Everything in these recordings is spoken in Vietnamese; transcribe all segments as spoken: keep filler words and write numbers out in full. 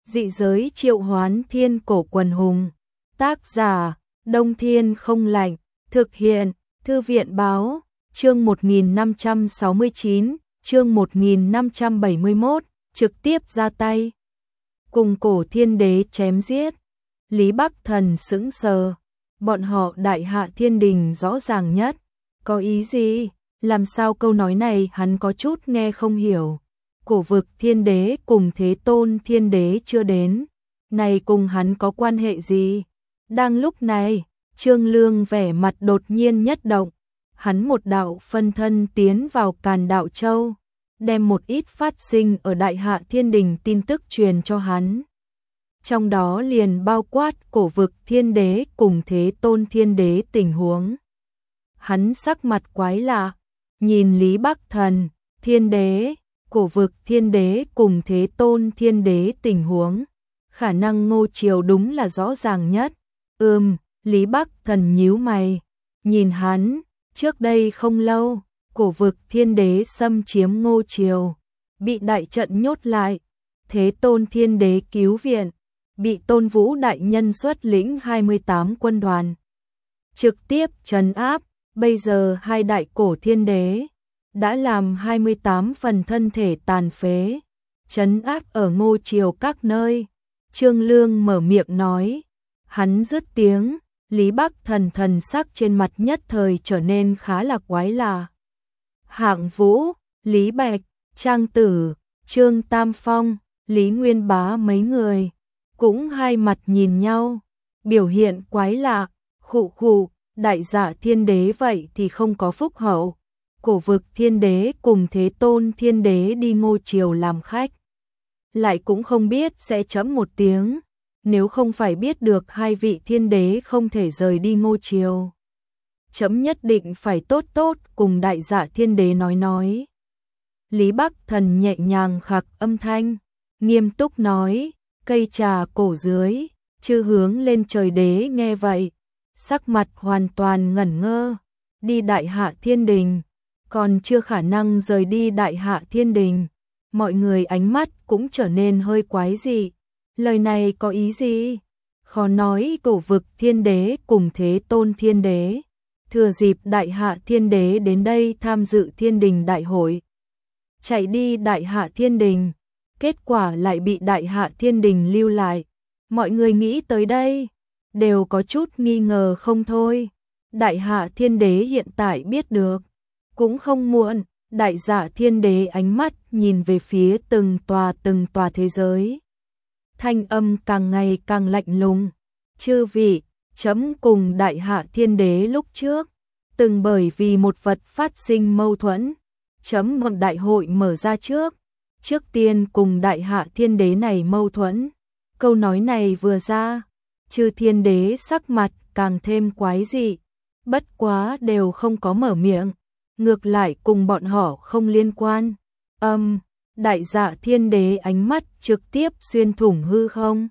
Dị giới triệu hoán thiên cổ quần hùng. Tác giả, Đông Thiên không lạnh. Thực hiện, Thư viện báo, chương một nghìn năm trăm sáu mươi chín, chương một nghìn năm trăm bảy mươi mốt, trực tiếp ra tay. Cùng cổ thiên đế chém giết. Lý Bắc Thần sững sờ. Bọn họ đại hạ thiên đình rõ ràng nhất. Có ý gì? Làm sao câu nói này hắn có chút nghe không hiểu. Cổ vực thiên đế cùng Thế Tôn thiên đế chưa đến. Này cùng hắn có quan hệ gì? Đang lúc này, Trương Lương vẻ mặt đột nhiên nhất động. Hắn một đạo phân thân tiến vào Càn Đạo Châu, đem một ít phát sinh ở Đại Hạ Thiên Đình tin tức truyền cho hắn. Trong đó liền bao quát cổ vực thiên đế cùng Thế Tôn thiên đế tình huống. Hắn sắc mặt quái lạ, nhìn Lý Bắc Thần, thiên đế, cổ vực thiên đế cùng Thế Tôn thiên đế tình huống. Khả năng Ngô Triều đúng là rõ ràng nhất. Ừm, Lý Bắc Thần nhíu mày, nhìn hắn, trước đây không lâu, cổ vực thiên đế xâm chiếm Ngô Triều, bị đại trận nhốt lại, Thế Tôn thiên đế cứu viện, bị Tôn Vũ đại nhân xuất lĩnh hai mươi tám quân đoàn, trực tiếp trấn áp, bây giờ hai đại cổ thiên đế đã làm hai mươi tám phần thân thể tàn phế, trấn áp ở Ngô Triều các nơi. Trương Lương mở miệng nói, hắn dứt tiếng, Lý Bắc Thần thần sắc trên mặt nhất thời trở nên khá là quái lạ. Hạng Vũ, Lý Bạch, Trang Tử, Trương Tam Phong, Lý Nguyên Bá mấy người cũng hai mặt nhìn nhau, biểu hiện quái lạ. Khụ khụ, đại dạ thiên đế vậy thì không có phúc hậu. Cổ vực thiên đế cùng Thế Tôn thiên đế đi Ngô Triều làm khách, lại cũng không biết sẽ chấm một tiếng. Nếu không phải biết được hai vị thiên đế không thể rời đi Ngô Triều, chấm nhất định phải tốt tốt cùng đại dạ thiên đế nói nói. Lý Bắc Thần nhẹ nhàng khặc âm thanh, nghiêm túc nói, cây trà cổ dưới, chư hướng lên trời đế nghe vậy, sắc mặt hoàn toàn ngẩn ngơ. Đi đại hạ thiên đình, còn chưa khả năng rời đi đại hạ thiên đình. Mọi người ánh mắt cũng trở nên hơi quái dị. Lời này có ý gì? Khó nói cổ vực thiên đế cùng Thế Tôn thiên đế thừa dịp đại hạ thiên đế đến đây tham dự thiên đình đại hội, chạy đi đại hạ thiên đình, kết quả lại bị đại hạ thiên đình lưu lại. Mọi người nghĩ tới đây đều có chút nghi ngờ không thôi. Đại hạ thiên đế hiện tại biết được cũng không muộn. Đại dạ thiên đế ánh mắt nhìn về phía từng tòa từng tòa thế giới, thanh âm càng ngày càng lạnh lùng. Chư vị, chấm cùng đại hạ thiên đế lúc trước từng bởi vì một vật phát sinh mâu thuẫn, chấm mượn đại hội mở ra trước, trước tiên cùng đại hạ thiên đế này mâu thuẫn. Câu nói này vừa ra, chư thiên đế sắc mặt càng thêm quái dị, bất quá đều không có mở miệng, ngược lại cùng bọn họ không liên quan. Âm, um, đại dạ thiên đế ánh mắt trực tiếp xuyên thủng hư không,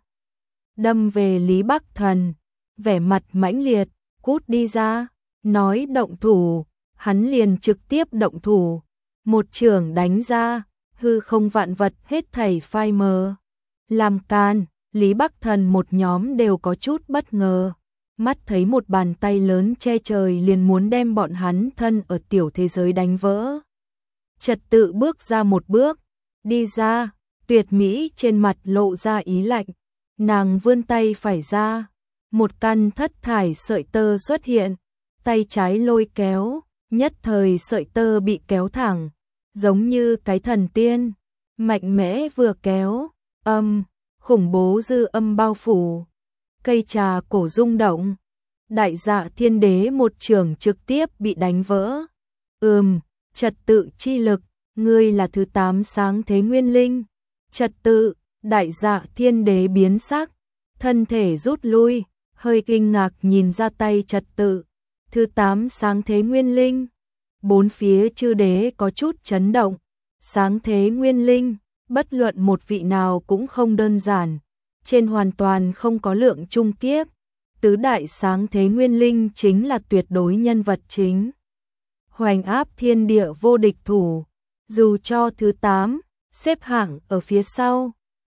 đâm về Lý Bắc Thần, vẻ mặt mãnh liệt, cút đi ra, nói động thủ, hắn liền trực tiếp động thủ, một chưởng đánh ra, hư không vạn vật hết thảy phai mờ. Làm can, Lý Bắc Thần một nhóm đều có chút bất ngờ. Mắt thấy một bàn tay lớn che trời liền muốn đem bọn hắn thân ở tiểu thế giới đánh vỡ. Trật tự bước ra một bước, đi ra, Tuyệt Mỹ trên mặt lộ ra ý lạnh. Nàng vươn tay phải ra, một căn thất thải sợi tơ xuất hiện, tay trái lôi kéo, nhất thời sợi tơ bị kéo thẳng, giống như cái thần tiên, mạnh mẽ vừa kéo, âm, khủng bố dư âm bao phủ. Cây trà cổ rung động, đại dạ thiên đế một trường trực tiếp bị đánh vỡ. Ừm, trật tự chi lực, ngươi là thứ tám sáng thế nguyên linh. Trật tự, đại dạ thiên đế biến sắc, thân thể rút lui, hơi kinh ngạc nhìn ra tay trật tự. Thứ tám sáng thế nguyên linh, bốn phía chư đế có chút chấn động. Sáng thế nguyên linh, bất luận một vị nào cũng không đơn giản, trên hoàn toàn không có lượng chung kiếp. Tứ đại sáng thế nguyên linh chính là tuyệt đối nhân vật chính, hoành áp thiên địa vô địch thủ. Dù cho thứ tám xếp hạng ở phía sau,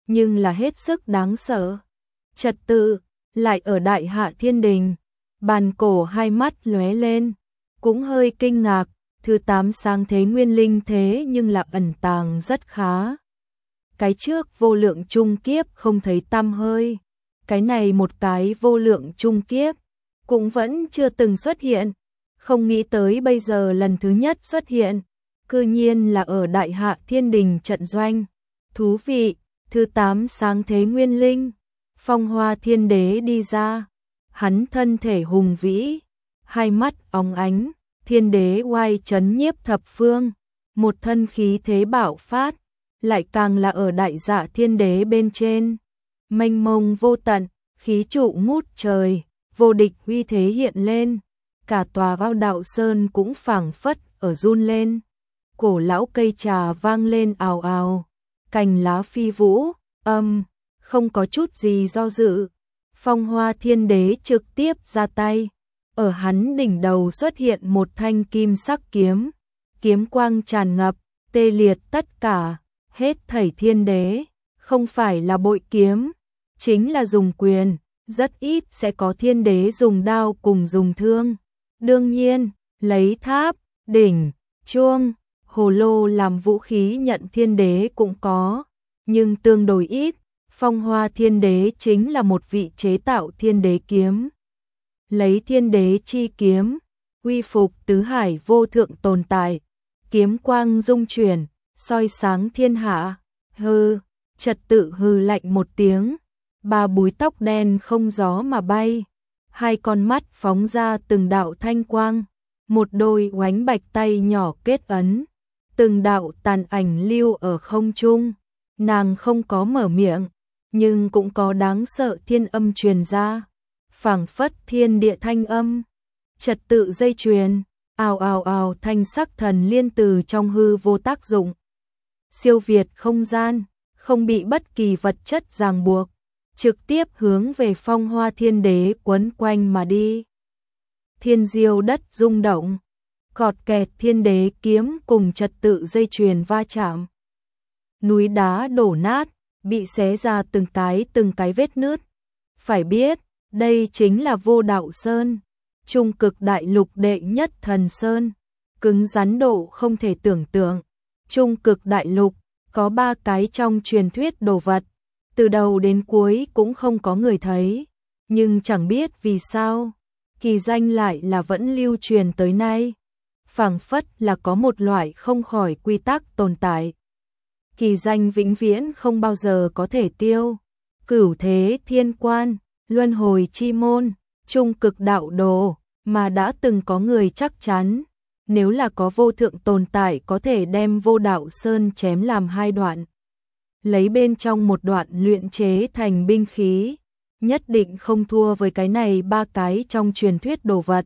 nhưng là hết sức đáng sợ. Trật tự, lại ở Đại Hạ Thiên Đình. Bàn cổ hai mắt lóe lên, cũng hơi kinh ngạc, thứ tám sáng thế nguyên linh thế nhưng là ẩn tàng rất khá. Cái trước vô lượng trung kiếp không thấy tăm hơi, cái này một cái vô lượng trung kiếp, cũng vẫn chưa từng xuất hiện, không nghĩ tới bây giờ lần thứ nhất xuất hiện, cư nhiên là ở Đại Hạ Thiên Đình trận doanh. Thú vị, thứ tám sáng thế nguyên linh, Phong Hoa Thiên Đế đi ra, hắn thân thể hùng vĩ, hai mắt óng ánh, Thiên Đế oai chấn nhiếp thập phương, một thân khí thế bạo phát, lại càng là ở Đại Dạ Thiên Đế bên trên, mênh mông vô tận, khí trụ ngút trời, vô địch uy thế hiện lên, cả tòa Ao Đạo Sơn cũng phảng phất ở run lên. Cổ lão cây trà vang lên ào ào, cành lá phi vũ, âm, không có chút gì do dự. Phong Hoa Thiên Đế trực tiếp ra tay, ở hắn đỉnh đầu xuất hiện một thanh kim sắc kiếm, kiếm quang tràn ngập, tê liệt tất cả, hết thảy thiên đế, không phải là bội kiếm, chính là dùng quyền, rất ít sẽ có thiên đế dùng đao cùng dùng thương. Đương nhiên, lấy tháp, đỉnh, chuông, hồ lô làm vũ khí nhận thiên đế cũng có, nhưng tương đối ít. Phong Hoa Thiên Đế chính là một vị chế tạo thiên đế kiếm. Lấy thiên đế chi kiếm, uy phục tứ hải vô thượng tồn tại, kiếm quang dung chuyển, soi sáng thiên hạ. Hư, Trật Tự hư lạnh một tiếng, ba búi tóc đen không gió mà bay, hai con mắt phóng ra từng đạo thanh quang, một đôi oánh bạch tay nhỏ kết ấn, từng đạo tàn ảnh lưu ở không trung. Nàng không có mở miệng, nhưng cũng có đáng sợ thiên âm truyền ra, phảng phất thiên địa thanh âm. Trật tự dây chuyền, ào ào ào thanh sắc thần liên từ trong hư vô tác dụng, siêu việt không gian, không bị bất kỳ vật chất ràng buộc, trực tiếp hướng về Phong Hoa Thiên Đế quấn quanh mà đi. Thiên diêu đất rung động, cọt kẹt thiên đế kiếm cùng trật tự dây chuyền va chạm, núi đá đổ nát, bị xé ra từng cái từng cái vết nứt. Phải biết, đây chính là Vô Đạo Sơn, trung cực đại lục đệ nhất thần sơn, cứng rắn độ không thể tưởng tượng. Trung cực đại lục có ba cái trong truyền thuyết đồ vật, từ đầu đến cuối cũng không có người thấy, nhưng chẳng biết vì sao, kỳ danh lại là vẫn lưu truyền tới nay, phảng phất là có một loại không khỏi quy tắc tồn tại. Kỳ danh vĩnh viễn không bao giờ có thể tiêu. Cửu thế thiên quan, luân hồi chi môn, trung cực đạo đồ, mà đã từng có người chắc chắn, nếu là có vô thượng tồn tại có thể đem Vô Đạo Sơn chém làm hai đoạn, lấy bên trong một đoạn luyện chế thành binh khí, nhất định không thua với cái này ba cái trong truyền thuyết đồ vật.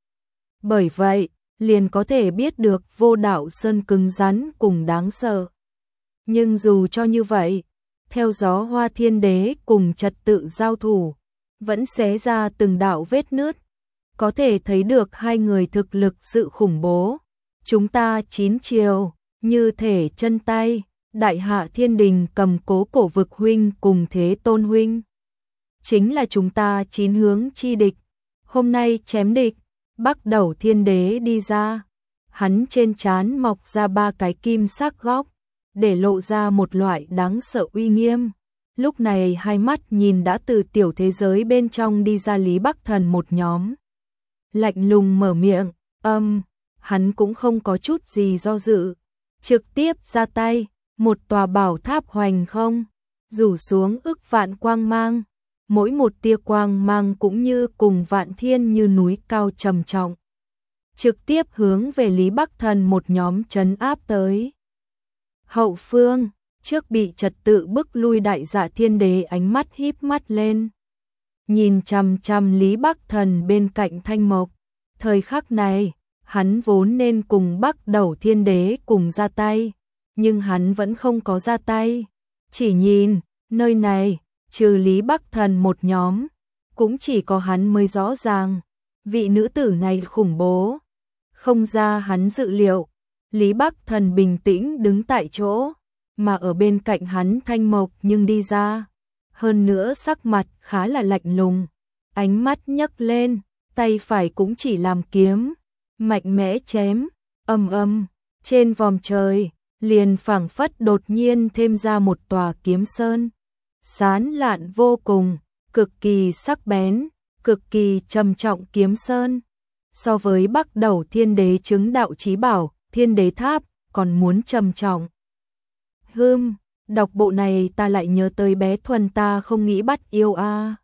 Bởi vậy, liền có thể biết được Vô Đạo Sơn cứng rắn cùng đáng sợ. Nhưng dù cho như vậy, theo gió Hoa Thiên Đế cùng trật tự giao thủ, vẫn xé ra từng đạo vết nứt, có thể thấy được hai người thực lực sự khủng bố. Chúng ta chín chiều, như thể chân tay, Đại Hạ Thiên Đình cầm cố Cổ Vực huynh cùng Thế Tôn huynh, chính là chúng ta chín hướng chi địch. Hôm nay chém địch, Bắc Đầu Thiên Đế đi ra, hắn trên trán mọc ra ba cái kim sắc góc, để lộ ra một loại đáng sợ uy nghiêm. Lúc này hai mắt nhìn đã từ tiểu thế giới bên trong đi ra Lý Bắc Thần một nhóm, lạnh lùng mở miệng, âm, hắn cũng không có chút gì do dự, trực tiếp ra tay, một tòa bảo tháp hoành không, rủ xuống ức vạn quang mang, mỗi một tia quang mang cũng như cùng vạn thiên như núi cao trầm trọng, trực tiếp hướng về Lý Bắc Thần một nhóm trấn áp tới. Hậu phương, trước bị trật tự bức lui Đại Dạ Thiên Đế ánh mắt híp mắt lên, nhìn chằm chằm Lý Bắc Thần bên cạnh Thanh Mộc. Thời khắc này, hắn vốn nên cùng Bắc Đầu Thiên Đế cùng ra tay, nhưng hắn vẫn không có ra tay. Chỉ nhìn, nơi này, trừ Lý Bắc Thần một nhóm, cũng chỉ có hắn mới rõ ràng, vị nữ tử này khủng bố. Không ra hắn dự liệu, Lý Bắc Thần bình tĩnh đứng tại chỗ, mà ở bên cạnh hắn Thanh Mộc nhưng đi ra. Hơn nữa sắc mặt khá là lạnh lùng, ánh mắt nhấc lên, tay phải cũng chỉ làm kiếm, mạnh mẽ chém, ầm ầm, trên vòm trời, liền phảng phất đột nhiên thêm ra một tòa kiếm sơn, sán lạn vô cùng, cực kỳ sắc bén, cực kỳ trầm trọng kiếm sơn. So với Bắc Đầu Thiên Đế chứng đạo chí bảo, Thiên Đế Tháp còn muốn trầm trọng. Hừm, đọc bộ này ta lại nhớ tới bé Thuần ta không nghĩ bắt yêu a. À.